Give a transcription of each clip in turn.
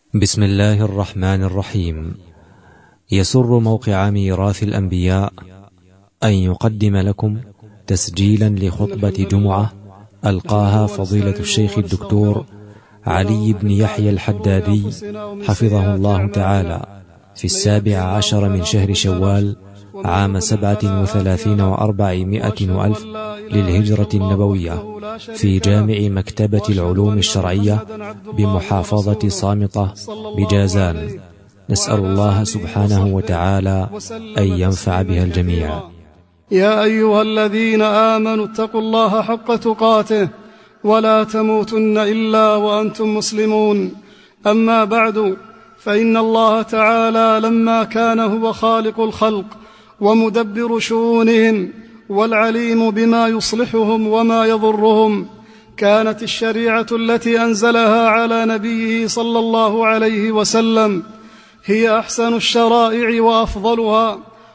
بسم الله الرحمن الرحيم. يسر موقع ميراث الأنبياء أن يقدم لكم تسجيلا لخطبة جمعة ألقاها فضيلة الشيخ الدكتور علي بن يحيى الحدادي حفظه الله تعالى في 17 من شهر شوال عام 37 و400 وألف للهجرة النبوية في جامع مكتبة العلوم الشرعية بمحافظة صامطة بجازان. نسأل الله سبحانه وتعالى أن ينفع بها الجميع. يا أيها الذين آمنوا اتقوا الله حق تقاته ولا تموتن إلا وأنتم مسلمون. أما بعد، فإن الله تعالى لما كان هو خالق الخلق ومدبر شؤونهم والعليم بما يصلحهم وما يضرهم، كانت الشريعة التي أنزلها على نبيه صلى الله عليه وسلم هي أحسن الشرائع وأفضلها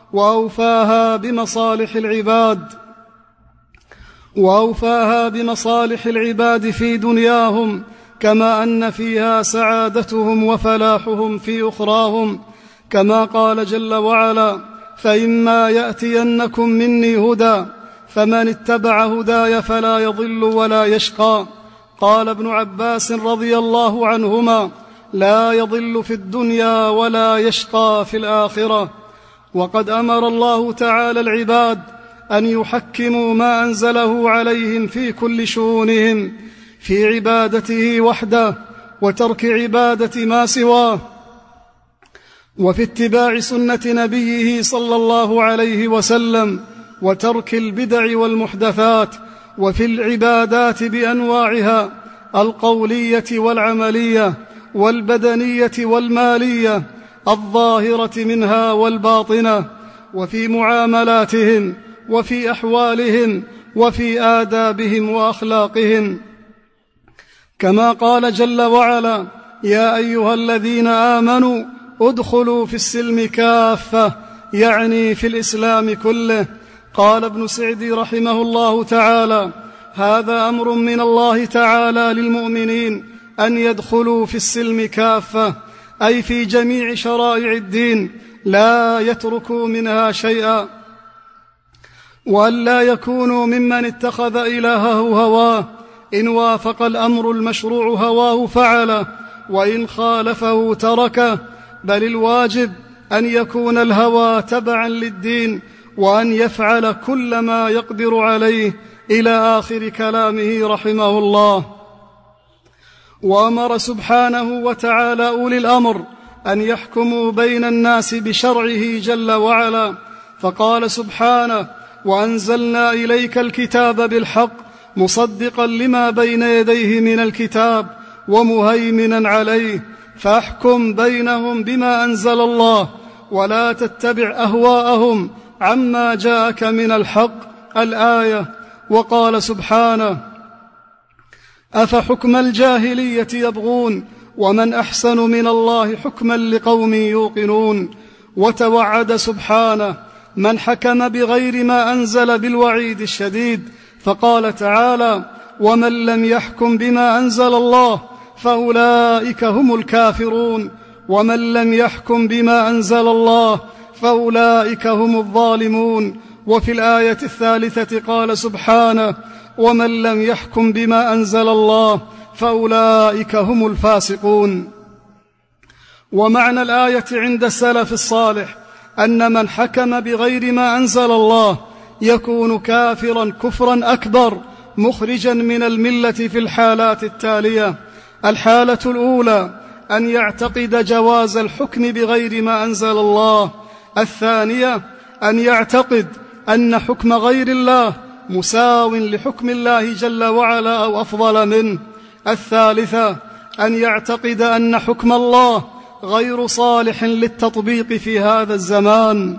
وأوفاها بمصالح العباد في دنياهم، كما أن فيها سعادتهم وفلاحهم في أخراهم، كما قال جل وعلا: فإما يأتينكم مني هدى فمن اتبع هداي فلا يضل ولا يشقى. قال ابن عباس رضي الله عنهما: لا يضل في الدنيا ولا يشقى في الآخرة. وقد أمر الله تعالى العباد أن يحكموا ما أنزله عليهم في كل شؤونهم في عبادته وحده وترك عبادة ما سواه، وفي اتباع سنة نبيه صلى الله عليه وسلم، وترك البدع والمحدثات، وفي العبادات بأنواعها القولية والعملية والبدنية والمالية، الظاهرة منها والباطنة، وفي معاملاتهم وفي أحوالهم وفي آدابهم وأخلاقهم، كما قال جل وعلا: يا أيها الذين آمنوا ادخلوا في السلم كافة، يعني في الإسلام كله. قال ابن سعدي رحمه الله تعالى: هذا أمر من الله تعالى للمؤمنين أن يدخلوا في السلم كافة، أي في جميع شرائع الدين لا يتركوا منها شيئا، وأن لا يكونوا ممن اتخذ إلهه هواه، إن وافق الأمر المشروع هواه فعله، وإن خالفه تركه، بل الواجب أن يكون الهوى تبعا للدين، وأن يفعل كل ما يقدر عليه، إلى آخر كلامه رحمه الله. وأمر سبحانه وتعالى أولي الأمر أن يحكموا بين الناس بشرعه جل وعلا، فقال سبحانه: وأنزلنا إليك الكتاب بالحق مصدقا لما بين يديه من الكتاب ومهيمنا عليه، فاحكم بينهم بما أنزل الله ولا تتبع أهواءهم عما جاءك من الحق، الآية. وقال سبحانه: أفحكم الجاهلية يبغون ومن أحسن من الله حكما لقوم يوقنون. وتوعد سبحانه من حكم بغير ما أنزل بالوعيد الشديد، فقال تعالى: ومن لم يحكم بما أنزل الله فأولئك هم الكافرون، ومن لم يحكم بما أنزل الله فأولئك هم الظالمون. وفي الآية الثالثة قال سبحانه: ومن لم يحكم بما أنزل الله فأولئك هم الفاسقون. ومعنى الآية عند السلف الصالح أن من حكم بغير ما أنزل الله يكون كافرا كفرا أكبر مخرجا من الملة في الحالات التالية: الحالة الأولى أن يعتقد جواز الحكم بغير ما أنزل الله، الثانية أن يعتقد أن حكم غير الله مساو لحكم الله جل وعلا أو أفضل منه، الثالثة أن يعتقد أن حكم الله غير صالح للتطبيق في هذا الزمان.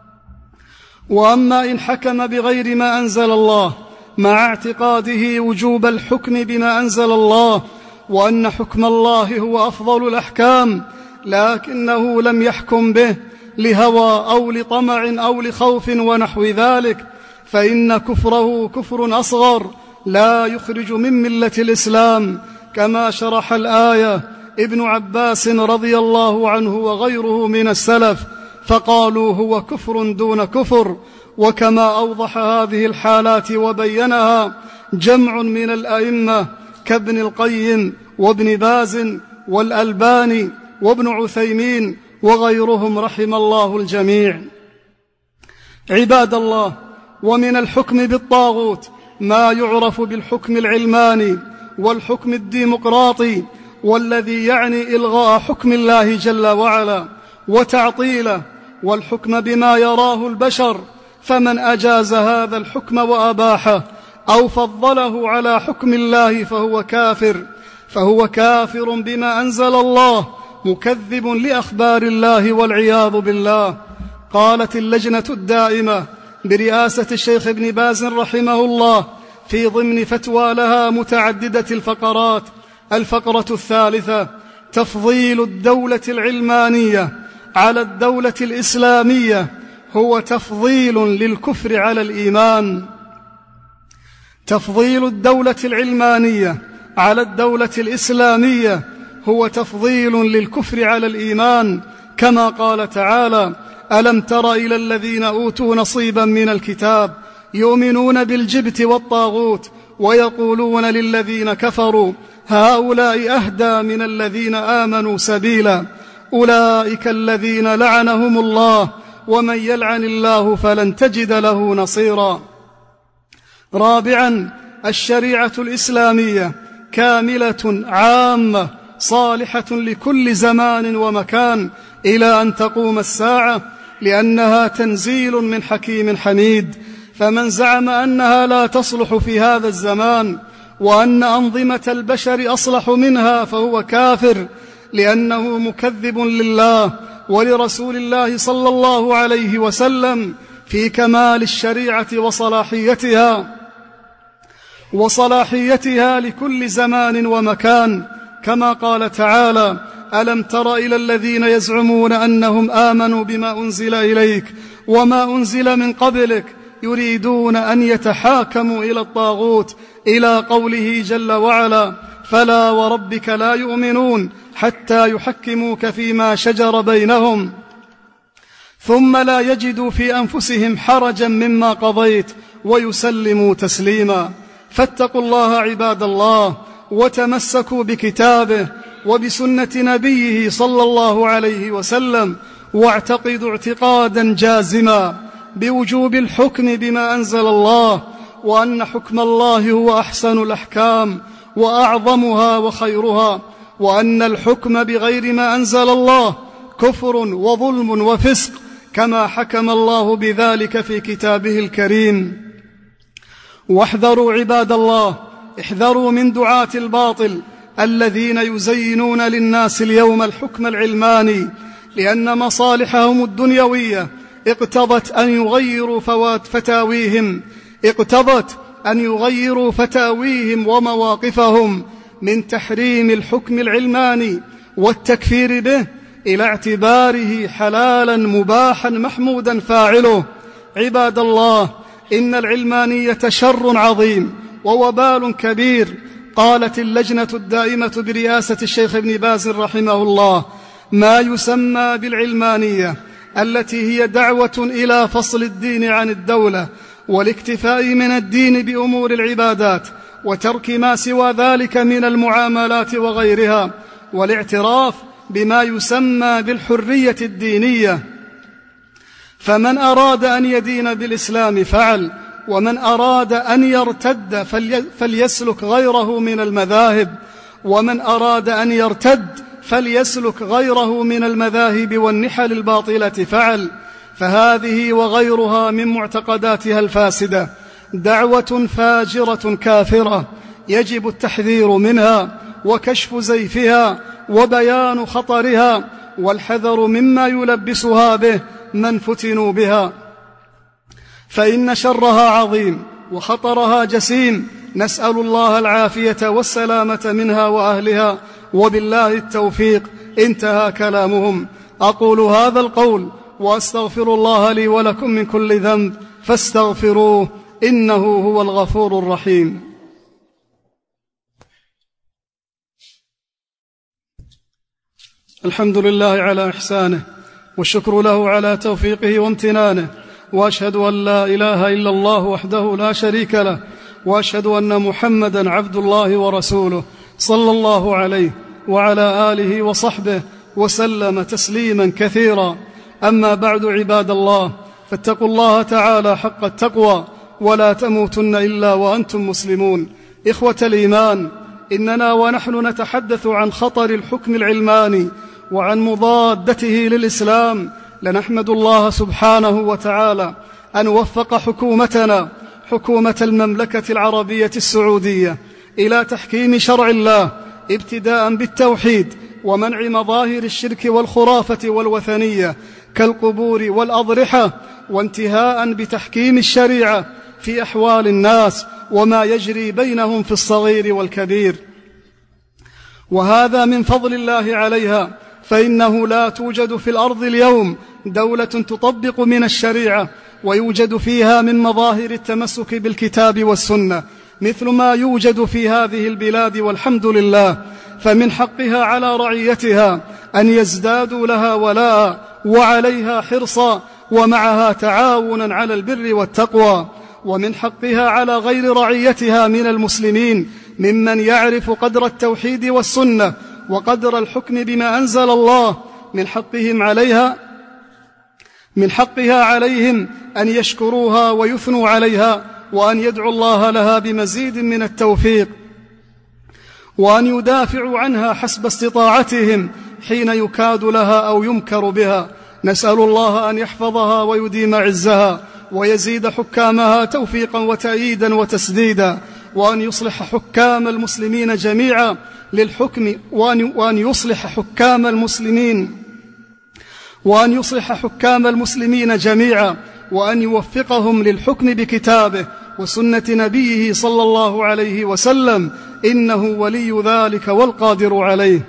وأما إن حكم بغير ما أنزل الله مع اعتقاده وجوب الحكم بما أنزل الله وأن حكم الله هو أفضل الأحكام، لكنه لم يحكم به لهوى أو لطمع أو لخوف ونحو ذلك، فإن كفره كفر أصغر لا يخرج من ملة الإسلام، كما شرح الآية: ابن عباس رضي الله عنه وغيره من السلف، فقالوا هو كفر دون كفر. وكما أوضح هذه الحالات وبينها جمع من الأئمة كابن القيم وابن باز والألباني وابن عثيمين وغيرهم رحم الله الجميع. عباد الله، ومن الحكم بالطاغوت ما يعرف بالحكم العلماني والحكم الديمقراطي، والذي يعني إلغاء حكم الله جل وعلا وتعطيله والحكم بما يراه البشر. فمن أجاز هذا الحكم وأباحه أو فضله على حكم الله فهو كافر بما أنزل الله، مكذب لأخبار الله والعياذ بالله. قالت اللجنة الدائمة برئاسة الشيخ ابن باز رحمه الله في ضمن فتوى لها متعددة الفقرات: الفقرة الثالثة: تفضيل الدولة العلمانية على الدولة الإسلامية هو تفضيل للكفر على الإيمان. تفضيل الدولة العلمانية على الدولة الإسلامية هو تفضيل للكفر على الإيمان، كما قال تعالى: ألم تر إلى الذين أوتوا نصيبا من الكتاب يؤمنون بالجبت والطاغوت ويقولون للذين كفروا هؤلاء أهدى من الذين آمنوا سبيلا أولئك الذين لعنهم الله ومن يلعن الله فلن تجد له نصيرا. رابعا: الشريعة الإسلامية كاملة عامة صالحة لكل زمان ومكان إلى أن تقوم الساعة، لأنها تنزيل من حكيم حميد. فمن زعم أنها لا تصلح في هذا الزمان وأن أنظمة البشر أصلح منها فهو كافر، لأنه مكذب لله ولرسول الله صلى الله عليه وسلم في كمال الشريعة وصلاحيتها لكل زمان ومكان، كما قال تعالى: ألم تر إلى الذين يزعمون أنهم آمنوا بما أنزل إليك وما أنزل من قبلك يريدون أن يتحاكموا إلى الطاغوت، إلى قوله جل وعلا: فلا وربك لا يؤمنون حتى يحكموك فيما شجر بينهم ثم لا يجدوا في أنفسهم حرجا مما قضيت ويسلموا تسليما. فاتقوا الله عباد الله، وتمسكوا بكتابه وبسنة نبيه صلى الله عليه وسلم، واعتقدوا اعتقادا جازما بوجوب الحكم بما أنزل الله، وأن حكم الله هو أحسن الأحكام وأعظمها وخيرها، وأن الحكم بغير ما أنزل الله كفر وظلم وفسق، كما حكم الله بذلك في كتابه الكريم. واحذروا عباد الله، احذروا من دعاة الباطل الذين يزينون للناس اليوم الحكم العلماني، لأن مصالحهم الدنيوية اقتضت أن يغيروا فتاويهم ومواقفهم من تحريم الحكم العلماني والتكفير به إلى اعتباره حلالا مباحا محمودا فاعله. عباد الله، إن العلمانية شر عظيم ووبال كبير. قالت اللجنة الدائمة برئاسة الشيخ ابن باز رحمه الله: ما يسمى بالعلمانية التي هي دعوة إلى فصل الدين عن الدولة والاكتفاء من الدين بأمور العبادات وترك ما سوى ذلك من المعاملات وغيرها، والاعتراف بما يسمى بالحرية الدينية. فمن أراد أن يدين بالإسلام فعل، ومن أراد أن يرتد فليسلك غيره من المذاهب، ومن أراد أن يرتد فليسلك غيره من المذاهب والنحل الباطلة فعل. فهذه وغيرها من معتقداتها الفاسدة دعوة فاجرة كافرة، يجب التحذير منها وكشف زيفها وبيان خطرها والحذر مما يلبسها به من فتنوا بها، فإن شرها عظيم وخطرها جسيم. نسأل الله العافية والسلامة منها وأهلها، وبالله التوفيق. انتهى كلامهم. أقول هذا القول وأستغفر الله لي ولكم من كل ذنب فاستغفروه إنه هو الغفور الرحيم. الحمد لله على إحسانه، والشكر له على توفيقه وامتنانه، وأشهد أن لا إله إلا الله وحده لا شريك له، وأشهد أن محمدا عبد الله ورسوله صلى الله عليه وعلى آله وصحبه وسلم تسليما كثيرا. أما بعد، عباد الله، فاتقوا الله تعالى حق التقوى، ولا تموتن إلا وأنتم مسلمون. إخوة الإيمان، إننا ونحن نتحدث عن خطر الحكم العلماني وعن مضادته للإسلام لنحمد الله سبحانه وتعالى أن وفق حكومتنا، حكومة المملكة العربية السعودية، إلى تحكيم شرع الله ابتداء بالتوحيد ومنع مظاهر الشرك والخرافة والوثنية كالقبور والأضرحة، وانتهاء بتحكيم الشريعة في أحوال الناس وما يجري بينهم في الصغير والكبير. وهذا من فضل الله عليها، فإنه لا توجد في الأرض اليوم دولة تطبق من الشريعة ويوجد فيها من مظاهر التمسك بالكتاب والسنة مثل ما يوجد في هذه البلاد، والحمد لله. فمن حقها على رعيتها أن يزدادوا لها ولاء وعليها حرصا ومعها تعاونا على البر والتقوى. ومن حقها على غير رعيتها من المسلمين ممن يعرف قدر التوحيد والسنة وقدر الحكم بما أنزل الله، من حقها عليهم أن يشكروها ويثنوا عليها، وأن يدعوا الله لها بمزيد من التوفيق، وأن يدافعوا عنها حسب استطاعتهم حين يكاد لها أو يمكر بها. نسأل الله أن يحفظها ويديم عزها، ويزيد حكامها توفيقا وتأييدا وتسديدا، وأن يصلح حكام المسلمين جميعا للحكم، وأن يصلح حكام المسلمين جميعا، وأن يوفقهم للحكم بكتابه وسنة نبيه صلى الله عليه وسلم، إنه ولي ذلك والقادر عليه.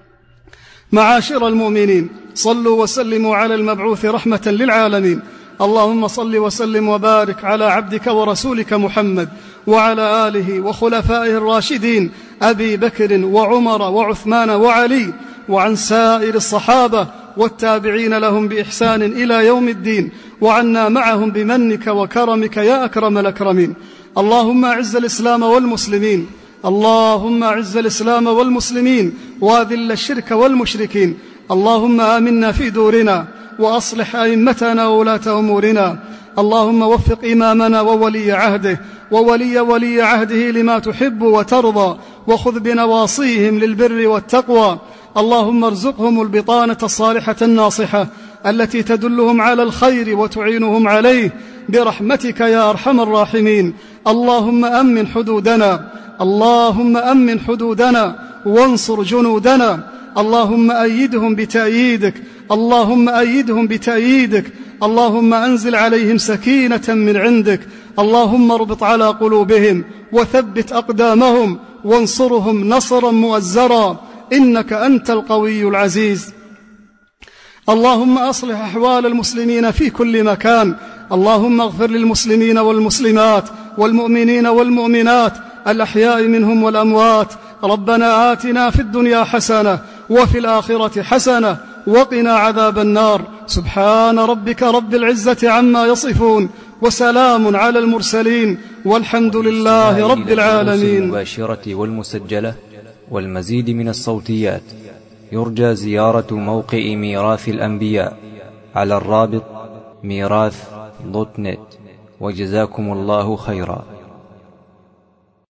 معاشر المؤمنين، صلوا وسلموا على المبعوث رحمة للعالمين. اللهم صل وسلم وبارك على عبدك ورسولك محمد وعلى آله وخلفائه الراشدين أبي بكر وعمر وعثمان وعلي، وعن سائر الصحابة والتابعين لهم بإحسان إلى يوم الدين، وعنا معهم بمنك وكرمك يا أكرم الأكرمين. اللهم أعز الإسلام والمسلمين، اللهم أعز الإسلام والمسلمين وأذل الشرك والمشركين. اللهم آمنا في دورنا، وأصلح أئمتنا وولاة أمورنا. اللهم وفق إمامنا وولي عهده وولي عهده لما تحب وترضى، وخذ بنواصيهم للبر والتقوى. اللهم ارزقهم البطانة الصالحة الناصحة التي تدلهم على الخير وتعينهم عليه برحمتك يا أرحم الراحمين. اللهم أمن حدودنا، اللهم أمن حدودنا وانصر جنودنا. اللهم أيدهم بتأييدك، اللهم أيدهم بتأييدك. اللهم أنزل عليهم سكينة من عندك. اللهم اربط على قلوبهم وثبت أقدامهم وانصرهم نصرا مؤزرا، إنك أنت القوي العزيز. اللهم أصلح أحوال المسلمين في كل مكان. اللهم اغفر للمسلمين والمسلمات والمؤمنين والمؤمنات الأحياء منهم والأموات. ربنا آتنا في الدنيا حسنة وفي الآخرة حسنة وقنا عذاب النار. سبحان ربك رب العزة عما يصفون، وسلام على المرسلين، والحمد لله رب العالمين. المباشرة والمسجلة والمزيد من الصوتيات يرجى زيارة موقع ميراث الأنبياء على الرابط ميراث.net. وجزاكم الله خيرا.